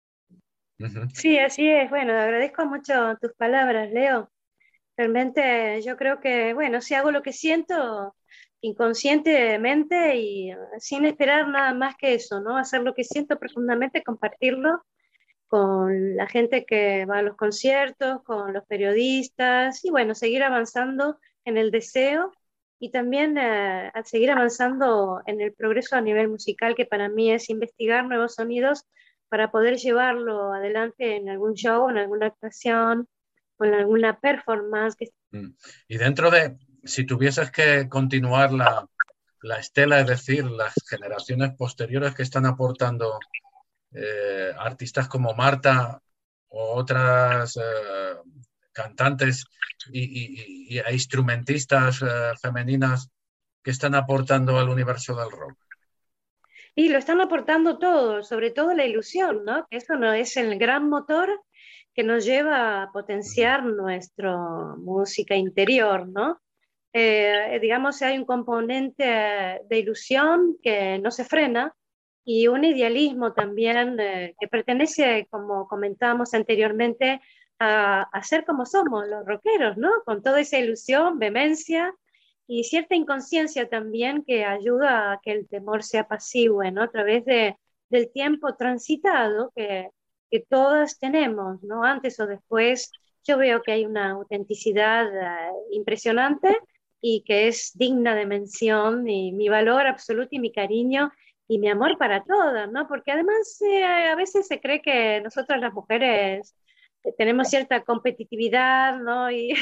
Sí, así es. Bueno, agradezco mucho tus palabras, Leo. Realmente yo creo que, bueno, si hago lo que siento inconscientemente y sin esperar nada más que eso, ¿no? Hacer lo que siento profundamente, compartirlo con la gente que va a los conciertos, con los periodistas y, bueno, seguir avanzando en el deseo y también eh, a seguir avanzando en el progreso a nivel musical, que para mí es investigar nuevos sonidos para poder llevarlo adelante en algún show, en alguna actuación, o en alguna performance. Que... Y dentro de, si tuvieses que continuar la, la estela, es decir, las generaciones posteriores que están aportando eh, artistas como Marta o otras eh, cantantes y, y, y, y instrumentistas eh, femeninas que están aportando al universo del rock. Y lo están aportando todo, sobre todo la ilusión, ¿no? Que eso no es el gran motor que nos lleva a potenciar nuestra música interior, ¿no? Eh, digamos, hay un componente de ilusión que no se frena y un idealismo también eh, que pertenece, como comentábamos anteriormente, a, a ser como somos los rockeros, ¿no? Con toda esa ilusión, vehemencia y cierta inconsciencia también que ayuda a que el temor se apacigüe, ¿no? A través de, del tiempo transitado que que todas tenemos, ¿no? Antes o después, yo veo que hay una autenticidad uh, impresionante y que es digna de mención, y mi valor absoluto y mi cariño y mi amor para todas, ¿no? Porque además eh, a veces se cree que nosotras las mujeres eh, tenemos cierta competitividad, ¿no? Y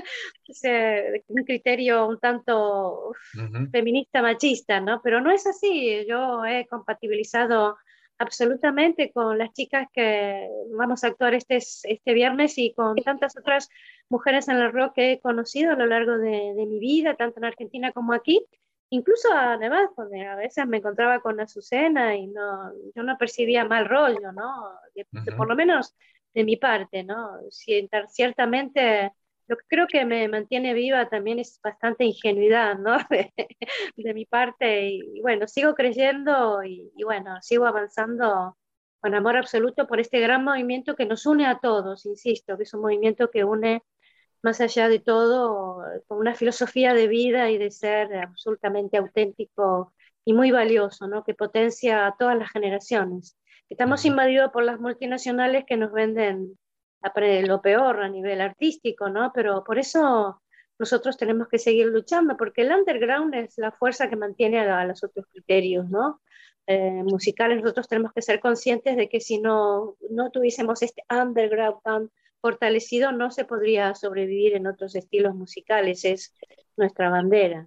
ese, un criterio un tanto uh-huh. feminista, machista, ¿no? Pero no es así. Yo he compatibilizado absolutamente con las chicas que vamos a actuar este, este viernes y con tantas otras mujeres en el rock que he conocido a lo largo de, de mi vida, tanto en Argentina como aquí, incluso además, porque a veces me encontraba con Azucena y no, yo no percibía mal rollo, ¿no? De, de, por lo menos de mi parte, ¿no? Ciertamente lo que creo que me mantiene viva también es bastante ingenuidad, ¿no? De, de mi parte y, y bueno, sigo creyendo y, y bueno, sigo avanzando con amor absoluto por este gran movimiento que nos une a todos, insisto, que es un movimiento que une más allá de todo con una filosofía de vida y de ser absolutamente auténtico y muy valioso, ¿no? Que potencia a todas las generaciones. Estamos invadidos por las multinacionales que nos venden lo peor a nivel artístico, ¿no? Pero por eso nosotros tenemos que seguir luchando, porque el underground es la fuerza que mantiene a, a los otros criterios, ¿no? Eh, musicales. Nosotros tenemos que ser conscientes de que si no, no tuviésemos este underground tan fortalecido, no se podría sobrevivir en otros estilos musicales, es nuestra bandera.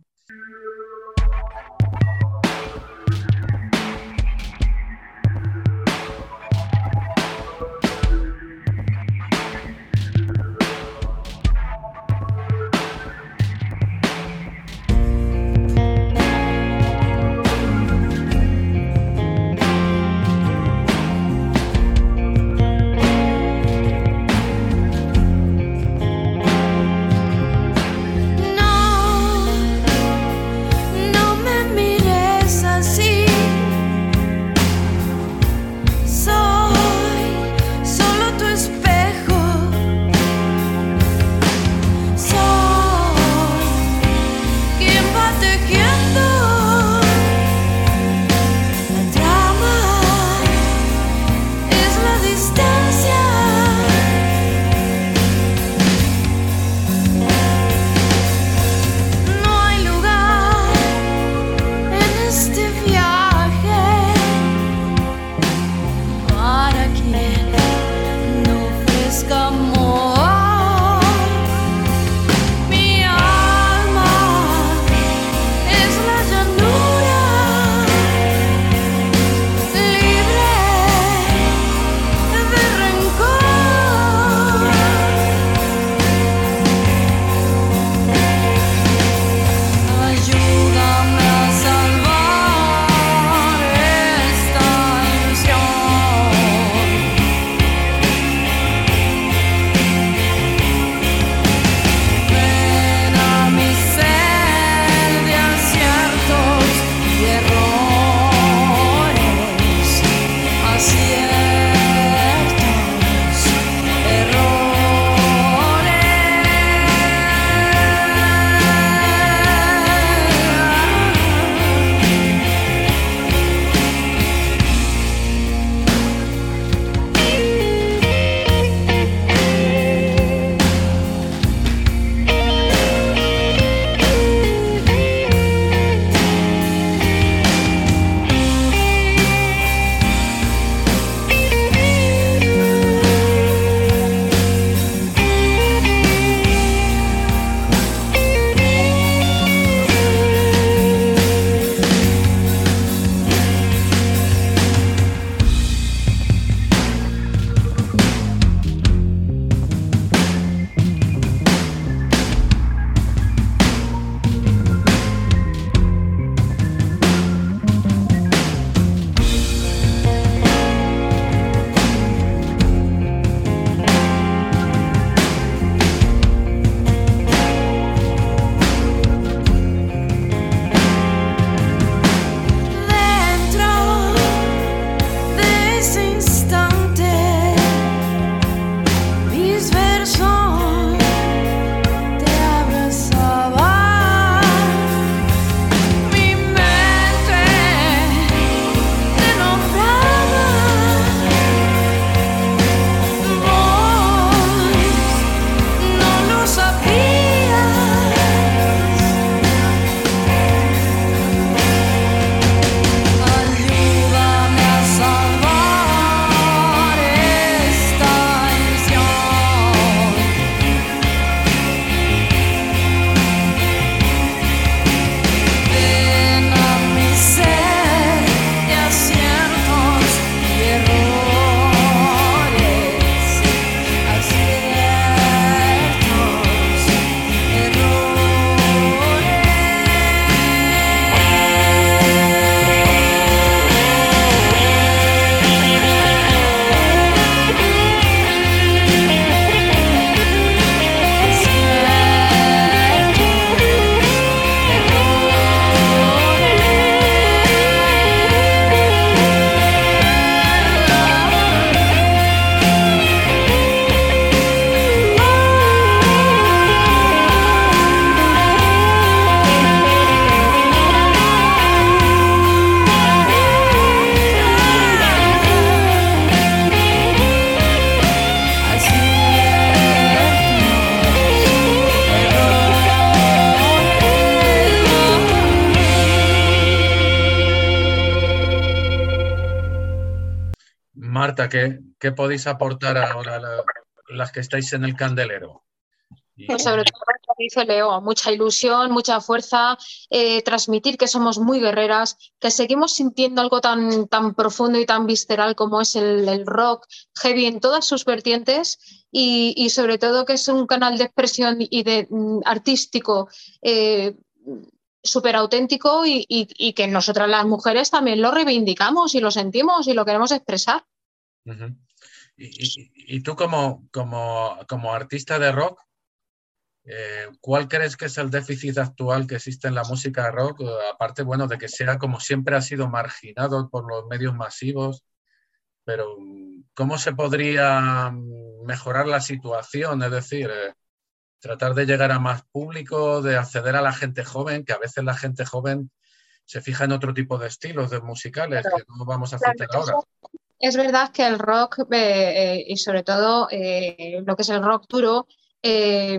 Marta, ¿qué, qué podéis aportar ahora la, las que estáis en el candelero? Y, Pues sobre todo, como dice Leo, mucha ilusión, mucha fuerza, eh, transmitir que somos muy guerreras, que seguimos sintiendo algo tan, tan profundo y tan visceral como es el, el rock heavy en todas sus vertientes y, y sobre todo que es un canal de expresión y de mm, artístico eh, súper auténtico y, y, y que nosotras las mujeres también lo reivindicamos y lo sentimos y lo queremos expresar. uh-huh. y, y, y tú como, como, como artista de rock, Eh, ¿cuál crees que es el déficit actual que existe en la música rock? Aparte, bueno, de que sea como siempre ha sido marginado por los medios masivos, pero ¿cómo se podría mejorar la situación? Es decir, eh, tratar de llegar a más público, de acceder a la gente joven, que a veces la gente joven se fija en otro tipo de estilos de musicales que no vamos a citar ahora. Es verdad que el rock eh, eh, y sobre todo eh, lo que es el rock duro eh,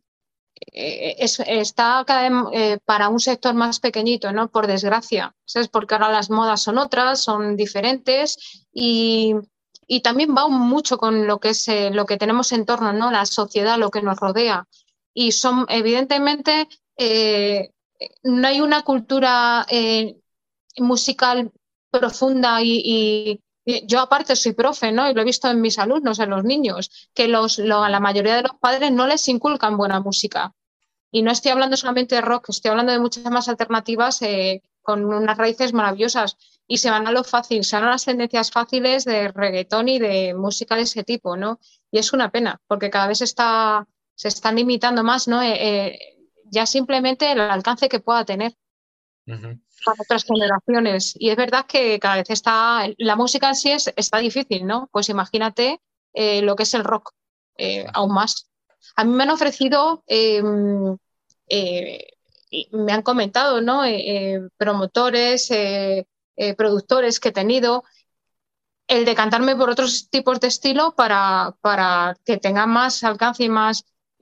Es, está cada vez eh, para un sector más pequeñito, ¿no? Por desgracia, ¿sabes? Porque ahora las modas son otras, son diferentes y, y también va mucho con lo que es eh, lo que tenemos en torno, ¿no? La sociedad, lo que nos rodea. Y son, evidentemente, eh, no hay una cultura eh, musical profunda y, y yo aparte soy profe, ¿no? Y lo he visto en mis alumnos, en los niños, que los, lo, a la mayoría de los padres no les inculcan buena música. Y no estoy hablando solamente de rock, estoy hablando de muchas más alternativas eh, con unas raíces maravillosas. Y se van a lo fácil, se van a las tendencias fáciles de reggaetón y de música de ese tipo, ¿no? Y es una pena, porque cada vez está, se están limitando más, ¿no? Eh, eh, ya simplemente el alcance que pueda tener. Uh-huh. Para otras generaciones. Y es verdad que cada vez está, la música en sí es, está difícil, ¿no? Pues imagínate eh, lo que es el rock, eh, aún más. A mí me han ofrecido, eh, eh, me han comentado, ¿no? Eh, eh, promotores, eh, eh, productores que he tenido, el de cantarme por otros tipos de estilo para, para que tengan más alcance y más.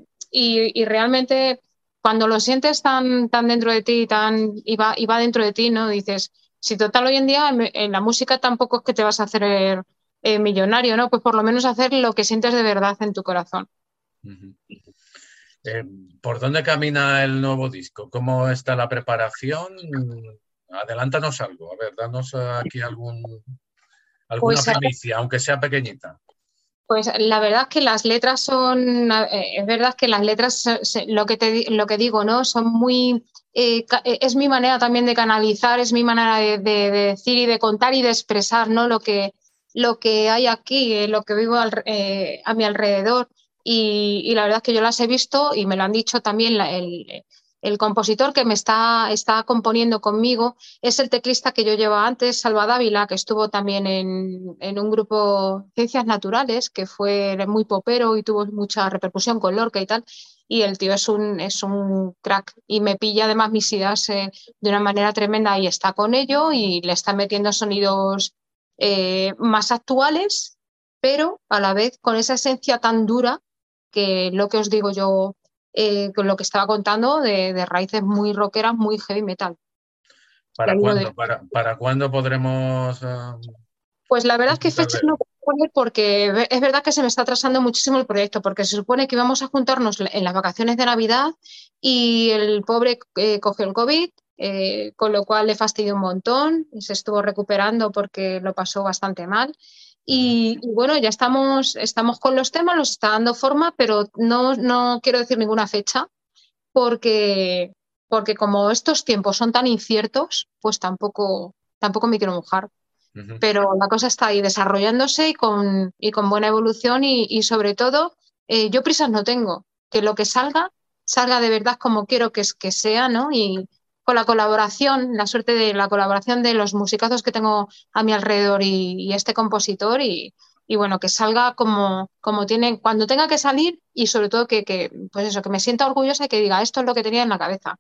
Y, y realmente cuando lo sientes tan, tan dentro de ti tan, y, va, y va dentro de ti, ¿no? Dices, si total hoy en día en, en la música tampoco es que te vas a hacer eh, millonario, ¿no? Pues por lo menos hacer lo que sientes de verdad en tu corazón. Uh-huh. Eh, ¿Por dónde camina el nuevo disco? ¿Cómo está la preparación? Adelántanos algo, a ver, danos aquí algún, alguna pues, primicia, aunque sea pequeñita. Pues la verdad es que las letras son, eh, es verdad que las letras, lo que, te, lo que digo, ¿no? Son muy, eh, es mi manera también de canalizar, es mi manera de, de, de decir y de contar y de expresar, ¿no? Lo que, lo que hay aquí, eh, lo que vivo al, eh, a mi alrededor. Y, y la verdad es que yo las he visto y me lo han dicho también la, el, el compositor que me está, está componiendo conmigo, es el teclista que yo llevaba antes, Salva Dávila, que estuvo también en, en un grupo Ciencias Naturales, que fue muy popero y tuvo mucha repercusión con Lorca y tal. Y el tío es un, es un crack y me pilla además mis ideas eh, de una manera tremenda y está con ello y le está metiendo sonidos eh, más actuales, pero a la vez con esa esencia tan dura que lo que os digo yo, eh, con lo que estaba contando de, de raíces muy rockeras, muy heavy metal. ¿Para cuándo, de... ¿Para, ¿Para cuándo podremos...? Uh... Pues la verdad es que fechas no puedo poner porque es verdad que se me está atrasando muchísimo el proyecto, porque se supone que íbamos a juntarnos en las vacaciones de Navidad y el pobre eh, cogió el COVID, eh, con lo cual le fastidió un montón y se estuvo recuperando porque lo pasó bastante mal. Y, y bueno, ya estamos, estamos con los temas, los está dando forma, pero no, no quiero decir ninguna fecha porque, porque como estos tiempos son tan inciertos, pues tampoco, tampoco me quiero mojar. Uh-huh. Pero la cosa está ahí desarrollándose y con, y con buena evolución y, y sobre todo, eh, yo prisas no tengo, que lo que salga, salga de verdad como quiero que, que sea, ¿no? Y con la colaboración, la suerte de la colaboración de los musicazos que tengo a mi alrededor y, y este compositor y, y bueno, que salga como, como tiene, cuando tenga que salir y sobre todo que, que, pues eso, que me sienta orgullosa y que diga esto es lo que tenía en la cabeza.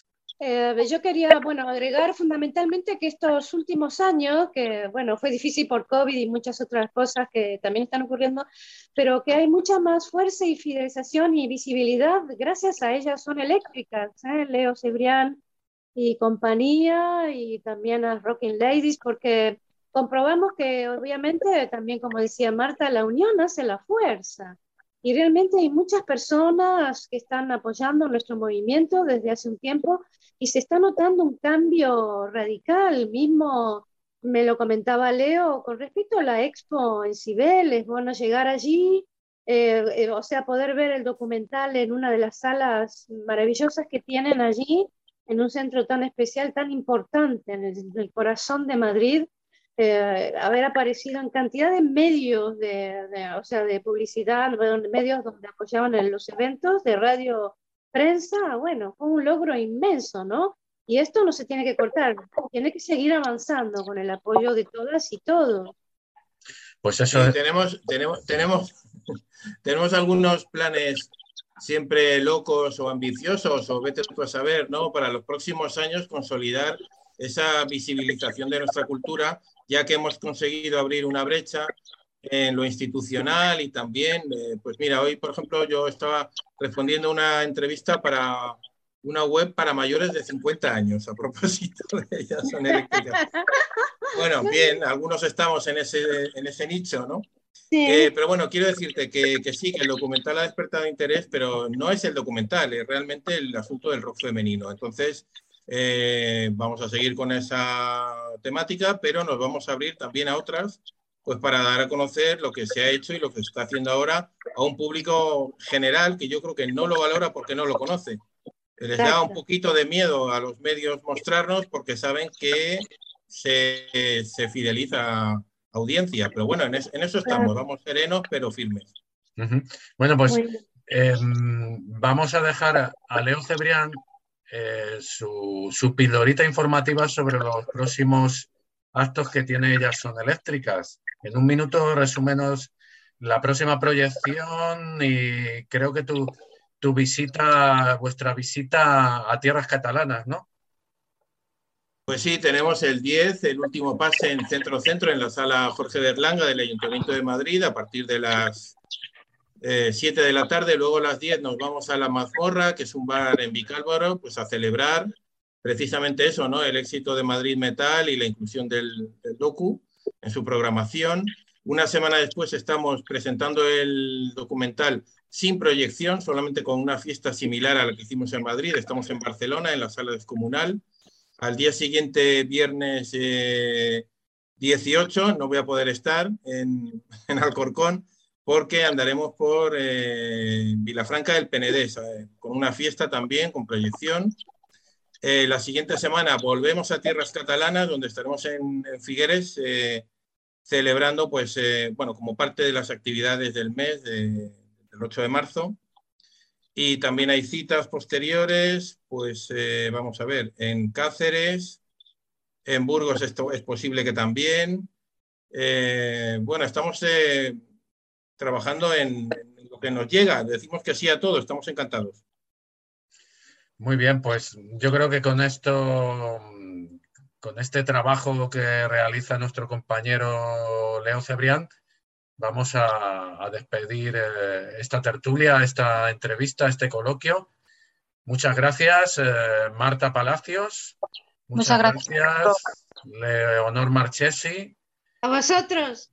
Eh, yo quería, bueno, agregar fundamentalmente que estos últimos años, que, bueno, fue difícil por COVID y muchas otras cosas que también están ocurriendo, pero que hay mucha más fuerza y fidelización y visibilidad gracias a ellas son eléctricas, ¿eh? Leo Cebrián y compañía, y también a Rocking Ladies, porque comprobamos que obviamente también, como decía Marta, la unión hace la fuerza. Y realmente hay muchas personas que están apoyando nuestro movimiento desde hace un tiempo y se está notando un cambio radical. Mismo me lo comentaba Leo con respecto a la expo en Cibeles. Bueno, llegar allí, eh, eh, o sea, poder ver el documental en una de las salas maravillosas que tienen allí, en un centro tan especial, tan importante, en el, en el corazón de Madrid. Eh, haber aparecido en cantidad de medios, de, de, o sea, de publicidad, medios donde apoyaban en los eventos, de radio, prensa, bueno, fue un logro inmenso, ¿no? Y esto no se tiene que cortar, tiene que seguir avanzando con el apoyo de todas y todos. Pues eso sí, es... tenemos, tenemos, tenemos, tenemos algunos planes siempre locos o ambiciosos, o vete tú a saber, ¿no? Para los próximos años consolidar esa visibilización de nuestra cultura, ya que hemos conseguido abrir una brecha en lo institucional y también, eh, pues mira, hoy, por ejemplo, yo estaba respondiendo una entrevista para una web para mayores de cincuenta años, a propósito de ellas son eléctricas. Bueno, bien, algunos estamos en ese, en ese nicho, ¿no? Sí. Eh, pero bueno, quiero decirte que, que sí, que el documental ha despertado interés, pero no es el documental, es realmente el asunto del rock femenino. Entonces, Eh, vamos a seguir con esa temática, pero nos vamos a abrir también a otras, pues para dar a conocer lo que se ha hecho y lo que se está haciendo ahora a un público general que yo creo que no lo valora porque no lo conoce. Les da un poquito de miedo a los medios mostrarnos porque saben que se, se fideliza audiencia, pero bueno, en, es, en eso estamos, vamos serenos pero firmes. Uh-huh. Bueno, pues eh, vamos a dejar a, a Leo Cebrián Eh, su, su pildorita informativa sobre los próximos actos que tiene Ellas Son Eléctricas. En un minuto, resúmenos la próxima proyección y creo que tu, tu visita, vuestra visita a tierras catalanas, ¿no? Pues sí, tenemos el diez, el último pase en Centro Centro, en la sala Jorge Berlanga del Ayuntamiento de Madrid, a partir de las Eh, siete de la tarde, luego a las diez nos vamos a La Mazmorra, que es un bar en Vicálvaro, pues a celebrar precisamente eso, ¿no? El éxito de Madrid Metal y la inclusión del, del docu en su programación. Una semana después estamos presentando el documental sin proyección, solamente con una fiesta similar a la que hicimos en Madrid. Estamos en Barcelona, en la Sala Descomunal. Al día siguiente, viernes eh, dieciocho, no voy a poder estar en, en Alcorcón, porque andaremos por eh, Vilafranca del Penedès, eh, con una fiesta también, con proyección. Eh, la siguiente semana volvemos a tierras catalanas, donde estaremos en, en Figueres, eh, celebrando, pues, eh, bueno, como parte de las actividades del mes, de, del ocho de marzo. Y también hay citas posteriores, pues, eh, vamos a ver, en Cáceres, en Burgos esto es posible que también. Eh, bueno, estamos... Eh, trabajando en, en lo que nos llega. Decimos que sí a todo, estamos encantados. Muy bien, pues yo creo que con esto, con este trabajo que realiza nuestro compañero Leo Cebrián, vamos a, a despedir eh, esta tertulia, esta entrevista, este coloquio. Muchas gracias, eh, Marta Palacios. Muchas, Muchas gracias, gracias Leonor Marchesi. A vosotros.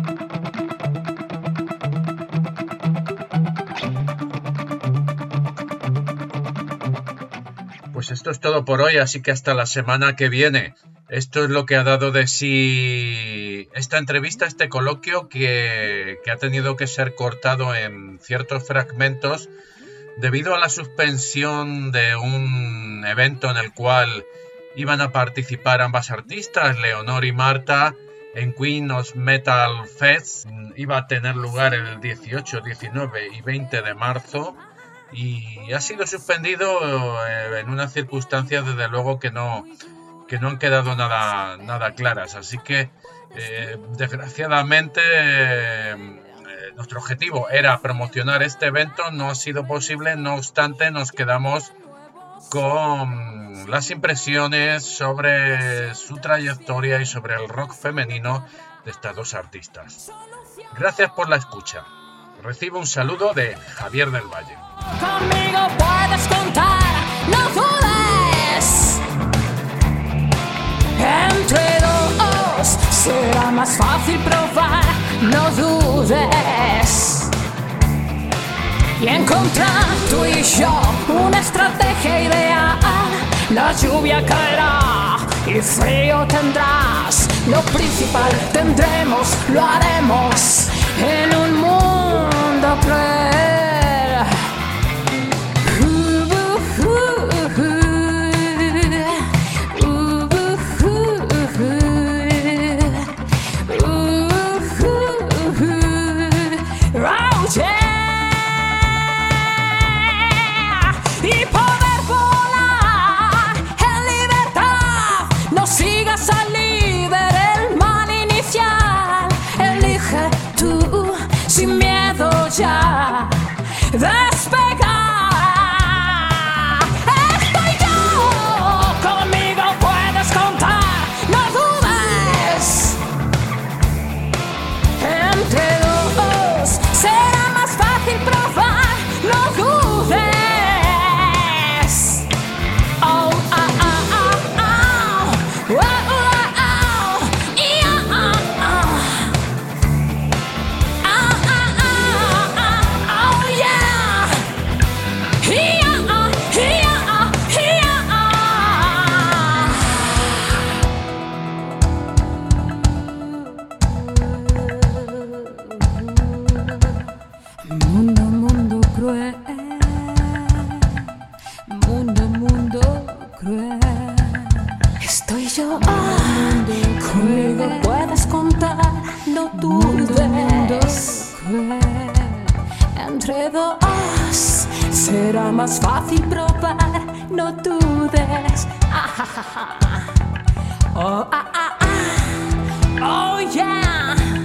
Pues esto es todo por hoy, así que hasta la semana que viene. Esto es lo que ha dado de sí esta entrevista, este coloquio que, que ha tenido que ser cortado en ciertos fragmentos debido a la suspensión de un evento en el cual iban a participar ambas artistas, Leonor y Marta, en Queen of Metal Fest. Iba a tener lugar el dieciocho, diecinueve y veinte de marzo. Y ha sido suspendido en unas circunstancias, desde luego, que no, que no han quedado nada, nada claras. Así que, eh, desgraciadamente, eh, nuestro objetivo era promocionar este evento. No ha sido posible. No obstante, nos quedamos con las impresiones sobre su trayectoria y sobre el rock femenino de estas dos artistas. Gracias por la escucha. Recibo un saludo de Javier del Valle. Conmigo puedes contar, no dudes. Entre dos más fácil probar, no dudes. Y encontrar tú y yo una estrategia ideal. La lluvia caerá y frío tendrás. Lo principal tendremos, lo haremos en un mundo cruel. Ya despegar. Estoy yo, conmigo puedes contar, no dudes. Entre dos será más fácil probar, no dudes. Oh, ah, ah, ah, ah. Oh, oh, oh. Yeah, ah, ah. Mundo, mundo cruel, mundo, mundo cruel. Estoy yo, ah, conmigo puedes contar, no dudes. Entre dos será más fácil probar, no dudes. Ah, ah, ah, ah. Oh, ah, ah, ah. Oh, yeah.